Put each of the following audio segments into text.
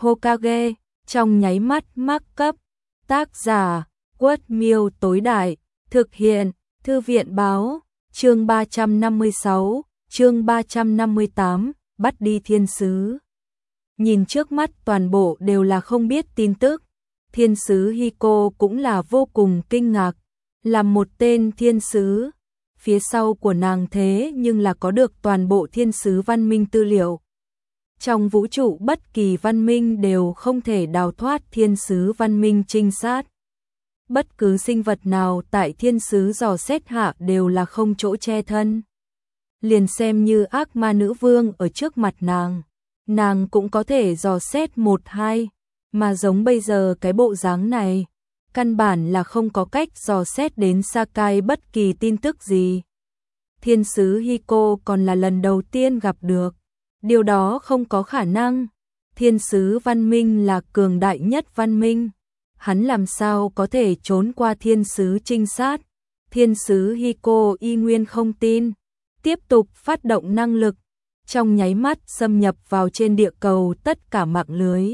Hokage, trong nháy mắt mắc cấp. Tác giả, Quất Miêu tối đại, thực hiện, Thư viện báo, chương 356, chương 358, bắt đi thiên sứ. Nhìn trước mắt toàn bộ đều là không biết tin tức, thiên sứ Hiko cũng là vô cùng kinh ngạc, làm một tên thiên sứ. Phía sau của nàng thế nhưng là có được toàn bộ thiên sứ văn minh tư liệu. Trong vũ trụ bất kỳ văn minh đều không thể đào thoát thiên sứ văn minh trinh sát. Bất cứ sinh vật nào tại thiên sứ dò xét hạ đều là không chỗ che thân. Liền xem như ác ma nữ vương ở trước mặt nàng cũng có thể dò xét một hai, mà giống bây giờ cái bộ dáng này, căn bản là không có cách dò xét đến Sakai bất kỳ tin tức gì. Thiên sứ Hiko còn là lần đầu tiên gặp được, điều đó không có khả năng. Thiên sứ văn minh là cường đại nhất văn minh, hắn làm sao có thể trốn qua thiên sứ trinh sát. Thiên sứ Hiko y nguyên không tin, tiếp tục phát động năng lực, trong nháy mắt xâm nhập vào trên địa cầu tất cả mạng lưới.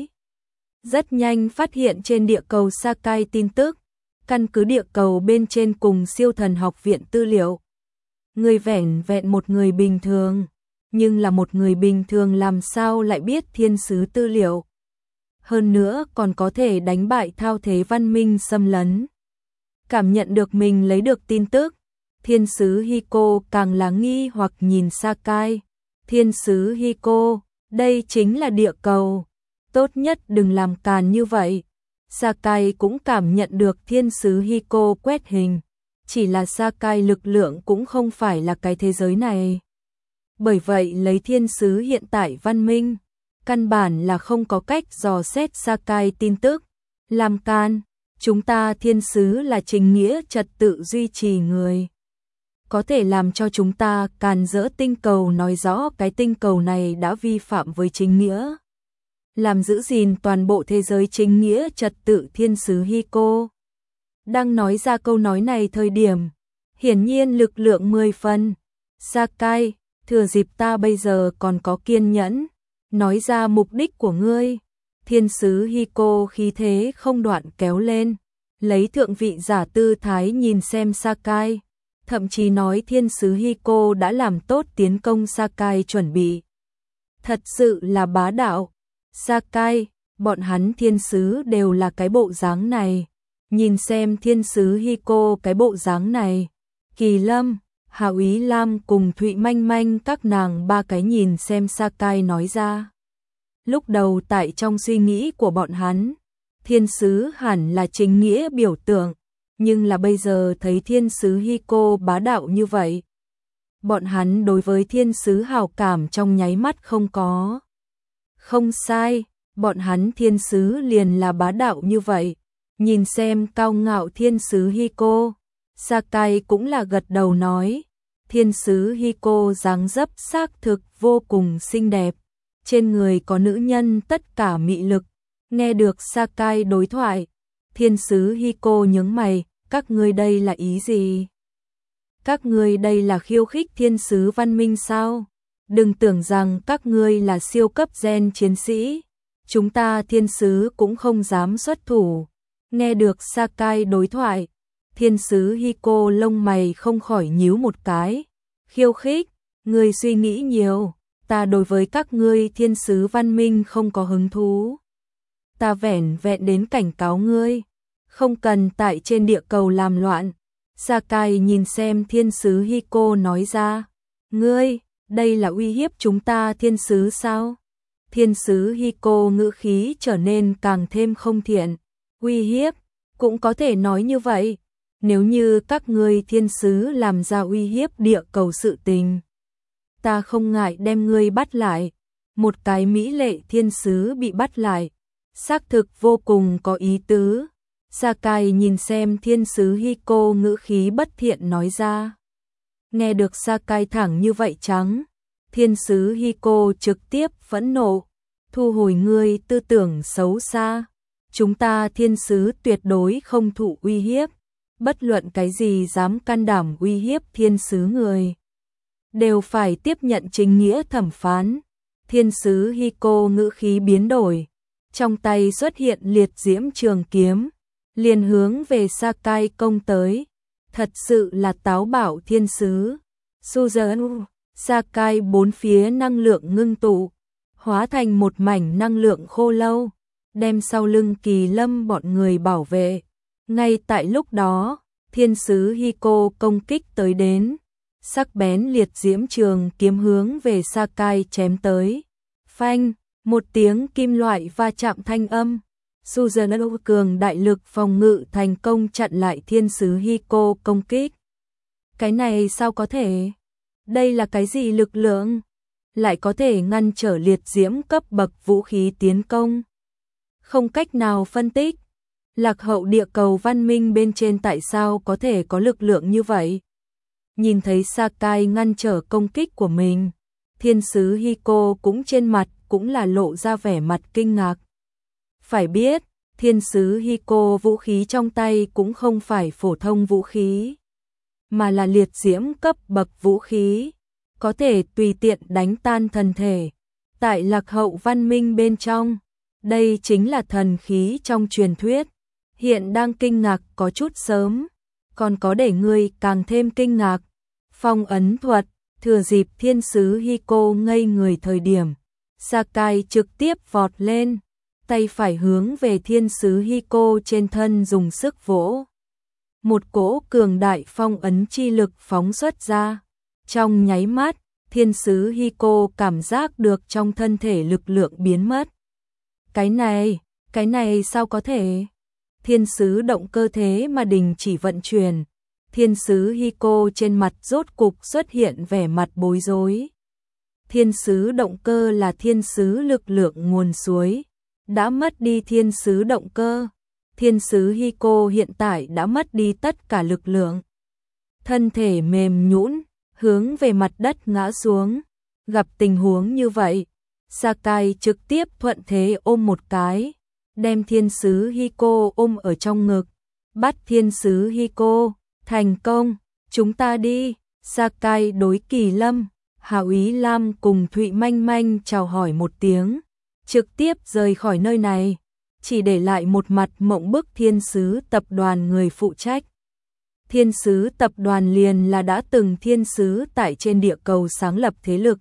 Rất nhanh phát hiện trên địa cầu Sakai tin tức, căn cứ địa cầu bên trên cùng siêu thần học viện tư liệu. Người vẻn vẹn một người bình thường, nhưng là một người bình thường làm sao lại biết thiên sứ tư liệu. Hơn nữa còn có thể đánh bại thao thế văn minh xâm lấn. Cảm nhận được mình lấy được tin tức, thiên sứ Hiko càng là nghi hoặc nhìn Sakai. Thiên sứ Hiko, đây chính là địa cầu, tốt nhất đừng làm càn như vậy. Sakai cũng cảm nhận được thiên sứ Hiko quét hình, chỉ là Sakai lực lượng cũng không phải là cái thế giới này. Bởi vậy lấy thiên sứ hiện tại văn minh, căn bản là không có cách dò xét Sakai tin tức. Làm can, chúng ta thiên sứ là chính nghĩa trật tự duy trì người. Có thể làm cho chúng ta càn rỡ tinh cầu, nói rõ cái tinh cầu này đã vi phạm với chính nghĩa. Làm giữ gìn toàn bộ thế giới chính nghĩa trật tự. Thiên sứ Hiko đang nói ra câu nói này thời điểm, hiển nhiên lực lượng 10 phần. Sakai, thừa dịp ta bây giờ còn có kiên nhẫn, nói ra mục đích của ngươi. Thiên sứ Hiko khí thế không đoạn kéo lên, lấy thượng vị giả tư thái nhìn xem Sakai, thậm chí nói thiên sứ Hiko đã làm tốt tiến công Sakai chuẩn bị. Thật sự là bá đạo. Sakai, bọn hắn thiên sứ đều là cái bộ dáng này. Nhìn xem thiên sứ Hiko cái bộ dáng này, Kỳ Lâm, Hạo Ý Lam cùng Thụy Manh Manh các nàng ba cái nhìn xem Sakai nói ra. Lúc đầu tại trong suy nghĩ của bọn hắn, thiên sứ hẳn là chính nghĩa biểu tượng, nhưng là bây giờ thấy thiên sứ Hiko bá đạo như vậy, bọn hắn đối với thiên sứ hào cảm trong nháy mắt không có. Không sai, bọn hắn thiên sứ liền là bá đạo như vậy. Nhìn xem cao ngạo thiên sứ Hiko, Sakai cũng là gật đầu nói, thiên sứ Hiko dáng dấp xác thực vô cùng xinh đẹp, trên người có nữ nhân tất cả mị lực. Nghe được Sakai đối thoại, thiên sứ Hiko nhướng mày, các ngươi đây là ý gì? Các ngươi đây là khiêu khích thiên sứ văn minh sao? Đừng tưởng rằng các ngươi là siêu cấp gen chiến sĩ, chúng ta thiên sứ cũng không dám xuất thủ. Nghe được Sakai đối thoại, thiên sứ Hiko lông mày không khỏi nhíu một cái. Khiêu khích, ngươi suy nghĩ nhiều, ta đối với các ngươi thiên sứ văn minh không có hứng thú. Ta vẻn vẹn đến cảnh cáo ngươi, không cần tại trên địa cầu làm loạn. Sakai nhìn xem thiên sứ Hiko nói ra, ngươi, đây là uy hiếp chúng ta thiên sứ sao? Thiên sứ Hiko ngữ khí trở nên càng thêm không thiện. Uy hiếp, cũng có thể nói như vậy. Nếu như các ngươi thiên sứ làm ra uy hiếp địa cầu sự tình, ta không ngại đem ngươi bắt lại. Một cái mỹ lệ thiên sứ bị bắt lại, xác thực vô cùng có ý tứ. Sakai nhìn xem thiên sứ Hiko ngữ khí bất thiện nói ra. Nghe được Sakai thẳng như vậy trắng, thiên sứ Hiko trực tiếp phẫn nộ. Thu hồi ngươi tư tưởng xấu xa. Chúng ta thiên sứ tuyệt đối không thụ uy hiếp. Bất luận cái gì dám can đảm uy hiếp thiên sứ người, đều phải tiếp nhận chính nghĩa thẩm phán. Thiên sứ Hiko ngữ khí biến đổi, trong tay xuất hiện liệt diễm trường kiếm, liền hướng về Sakai công tới. Thật sự là táo bạo thiên sứ. Suzano, Sakai bốn phía năng lượng ngưng tụ, hóa thành một mảnh năng lượng khô lâu, đem sau lưng Kỳ Lâm bọn người bảo vệ. Ngay tại lúc đó, thiên sứ Hiko công kích tới đến, sắc bén liệt diễm trường kiếm hướng về Sakai chém tới. Phanh, một tiếng kim loại va chạm thanh âm. Suzano cường đại lực phòng ngự thành công chặn lại thiên sứ Hiko công kích. Cái này sao có thể? Đây là cái gì lực lượng? Lại có thể ngăn trở liệt diễm cấp bậc vũ khí tiến công? Không cách nào phân tích. Lạc hậu địa cầu văn minh bên trên tại sao có thể có lực lượng như vậy? Nhìn thấy Sakai ngăn trở công kích của mình, thiên sứ Hiko cũng trên mặt cũng là lộ ra vẻ mặt kinh ngạc. Phải biết, thiên sứ Hiko vũ khí trong tay cũng không phải phổ thông vũ khí, mà là liệt diễm cấp bậc vũ khí, có thể tùy tiện đánh tan thần thể. Tại lạc hậu văn minh bên trong, đây chính là thần khí trong truyền thuyết. Hiện đang kinh ngạc có chút sớm, còn có để ngươi càng thêm kinh ngạc. Phong ấn thuật, thừa dịp thiên sứ Hiko ngây người thời điểm, Sakai trực tiếp vọt lên, tay phải hướng về thiên sứ Hiko trên thân dùng sức vỗ. Một cỗ cường đại phong ấn chi lực phóng xuất ra. Trong nháy mắt, thiên sứ Hiko cảm giác được trong thân thể lực lượng biến mất. Cái này sao có thể? Thiên sứ động cơ thế mà đình chỉ vận chuyển. Thiên sứ Hiko trên mặt rốt cục xuất hiện vẻ mặt bối rối. Thiên sứ động cơ là thiên sứ lực lượng nguồn suối. Đã mất đi thiên sứ động cơ, thiên sứ Hiko hiện tại đã mất đi tất cả lực lượng. Thân thể mềm nhũn, hướng về mặt đất ngã xuống. Gặp tình huống như vậy, Sakai trực tiếp thuận thế ôm một cái, đem thiên sứ Hiko ôm ở trong ngực. Bắt thiên sứ Hiko, thành công, chúng ta đi. Sakai đối Kỳ Lâm, Hạo Ý Lam cùng Thụy Manh Manh chào hỏi một tiếng, trực tiếp rời khỏi nơi này, chỉ để lại một mặt mộng bức thiên sứ tập đoàn người phụ trách. Thiên sứ tập đoàn liền là đã từng thiên sứ tại trên địa cầu sáng lập thế lực.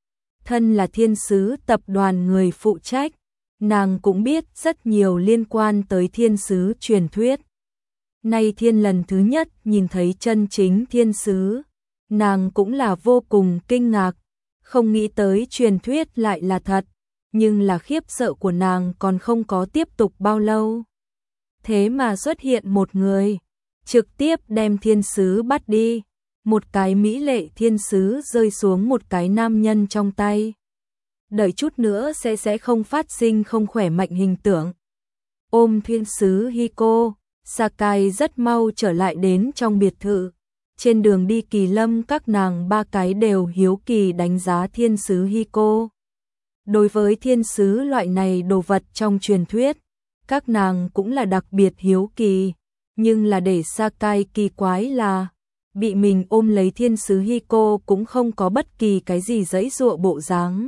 Thân là thiên sứ tập đoàn người phụ trách, nàng cũng biết rất nhiều liên quan tới thiên sứ truyền thuyết. Nay thiên lần thứ nhất nhìn thấy chân chính thiên sứ, nàng cũng là vô cùng kinh ngạc, không nghĩ tới truyền thuyết lại là thật, nhưng là khiếp sợ của nàng còn không có tiếp tục bao lâu. Thế mà xuất hiện một người, trực tiếp đem thiên sứ bắt đi, một cái mỹ lệ thiên sứ rơi xuống một cái nam nhân trong tay. Đợi chút nữa sẽ không phát sinh không khỏe mạnh hình tượng. Ôm thiên sứ Hiko, Sakai rất mau trở lại đến trong biệt thự. Trên đường đi Kỳ Lâm các nàng ba cái đều hiếu kỳ đánh giá thiên sứ Hiko. Đối với thiên sứ loại này đồ vật trong truyền thuyết, các nàng cũng là đặc biệt hiếu kỳ, nhưng là để Sakai kỳ quái là bị mình ôm lấy thiên sứ Hiko cũng không có bất kỳ cái gì giãy giụa bộ dáng.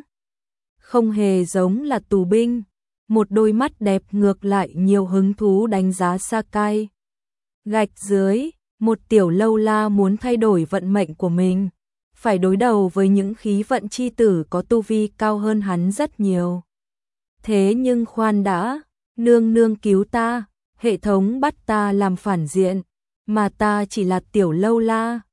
Không hề giống là tù binh, một đôi mắt đẹp ngược lại nhiều hứng thú đánh giá Sakai. Gạch dưới, một tiểu lâu la muốn thay đổi vận mệnh của mình, phải đối đầu với những khí vận chi tử có tu vi cao hơn hắn rất nhiều. Thế nhưng khoan đã, nương nương cứu ta, hệ thống bắt ta làm phản diện, mà ta chỉ là tiểu lâu la,